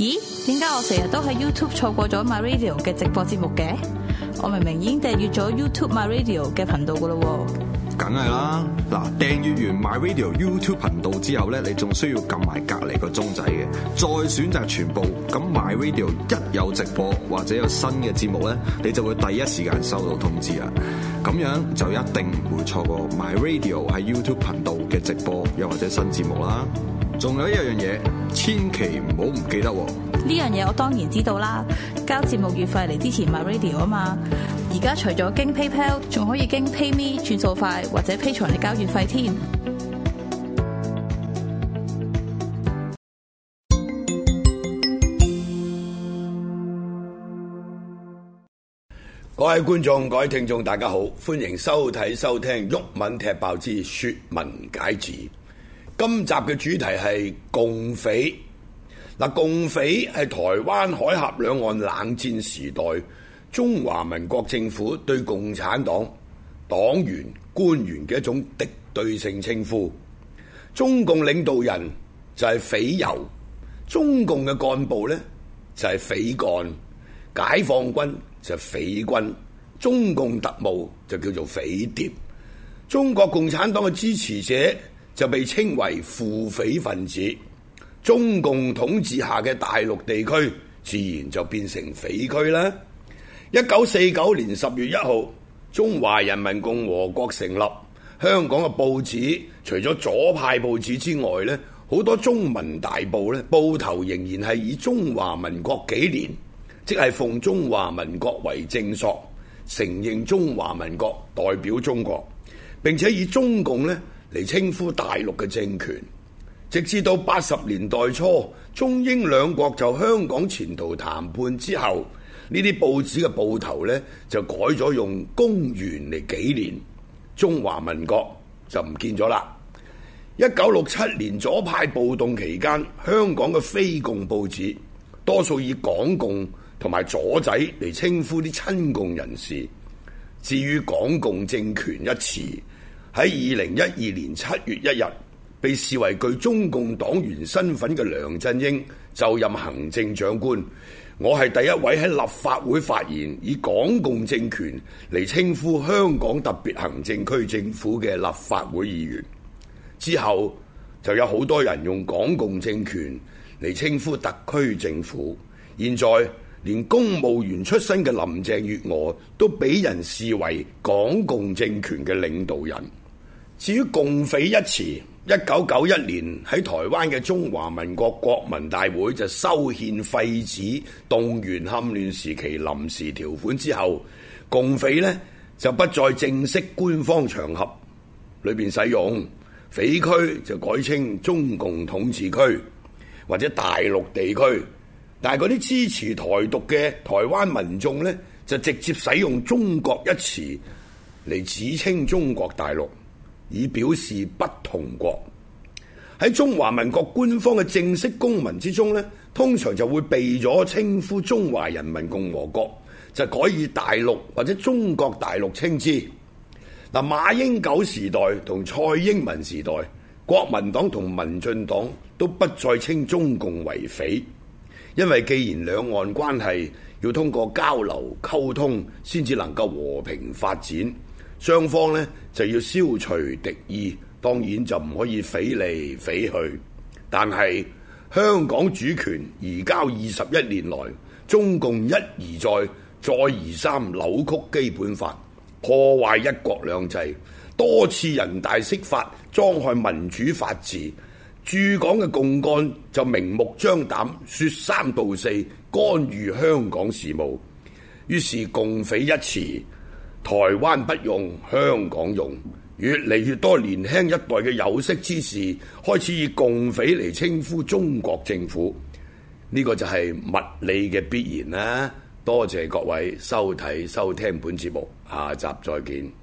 咦？點解我成日都喺 YouTube 錯過咗 MyRadio 嘅直播節目嘅？我明明已經訂閱咗 YouTube MyRadio 嘅頻道噶咯喎。 梗係啦，嗱，訂閱完 MyRadio YouTube 頻道之後咧，你仲需要撳埋隔離個鐘仔嘅，再選擇全部。咁 MyRadio 一有直播或者有新嘅節目咧，你就會第一時間收到通知啦。咁樣就一定唔會錯過 MyRadio 喺 YouTube 頻道嘅直播又或者新節目啦。仲有一樣嘢，千祈唔好唔記得喎。 呢樣嘢我當然知道啦，交節目月費嚟支持 MyRadio 啊嘛。而家除咗經 PayPal， 仲可以經 PayMe 轉數快或者 Patreon 嚟交月費添。 各位觀眾、各位聽眾，大家好，歡迎收睇、收聽《毓民踢爆之說文解字》。今集嘅主題係共匪。共匪係台灣海峽兩岸冷戰時代中華民國政府對共產黨黨員官員嘅一種敵對性稱呼。中共領導人就係匪酋，中共嘅幹部呢就係匪幹，解放軍就係匪軍，中共特務就叫做匪諜。中國共產黨嘅支持者就被稱為附匪分子。中共統治下嘅大陸地區自然就變成匪區啦。1949年10月1號，中華人民共和國成立。香港嘅報紙除咗左派報紙之外呢，好多中文大報呢，報頭仍然係以中華民國紀年，即係奉中華民國為正朔，承認中華民國代表中國，並且以中共呢嚟稱呼大陸嘅政權。直至到80年代初，中英兩國就香港前途談判之後，呢啲報紙嘅報頭呢就改咗用公元嚟紀年，中華民國就唔見咗啦。1967年左派暴動期間，香港嘅非共報紙多數以港共同埋左仔嚟稱呼啲親共人士。至於港共政權一詞，喺2012年7月1日，被視為具中共黨員身份嘅梁振英就任行政長官。我係第一位喺立法會發言以港共政權嚟稱呼香港特別行政區政府嘅立法會議員。之後就有好多人用港共政權嚟稱呼特區政府。現在連公務員出身嘅林鄭月娥都俾人視為港共政權嘅領導人。至於共匪一詞，1991年喺台灣嘅中華民國國民大會就修憲廢止動員戡亂時期臨時條款之後，共匪呢就不再正式官方場合裏邊使用，匪區就改稱中共統治區或者大陸地區。但係嗰啲支持台獨嘅台灣民眾呢，就直接使用中國一詞嚟指稱中國大陸，以表示不同國。喺中華民國官方嘅正式公文之中呢，通常就會避咗稱呼中華人民共和國，就改以大陸或者中國大陸稱之。馬英九時代同蔡英文時代，國民黨同民進黨都不再稱中共為匪，因為既然兩岸關係要通過交流溝通先至能夠和平發展，雙方呢就要消除敵意，當然就唔可以匪嚟匪去。但係香港主權移交21年來，中共一而再、再而三扭曲基本法，破壞一國兩制，多次人大釋法，傷害民主法治。駐港嘅共幹就明目張膽說三道四，干預香港事務。於是共匪一詞，台灣不用，香港用。越嚟越多年輕一代嘅有識之士開始以共匪嚟稱呼中國政府，呢個就係物理嘅必然啦。多謝各位收睇收聽本節目，下集再見。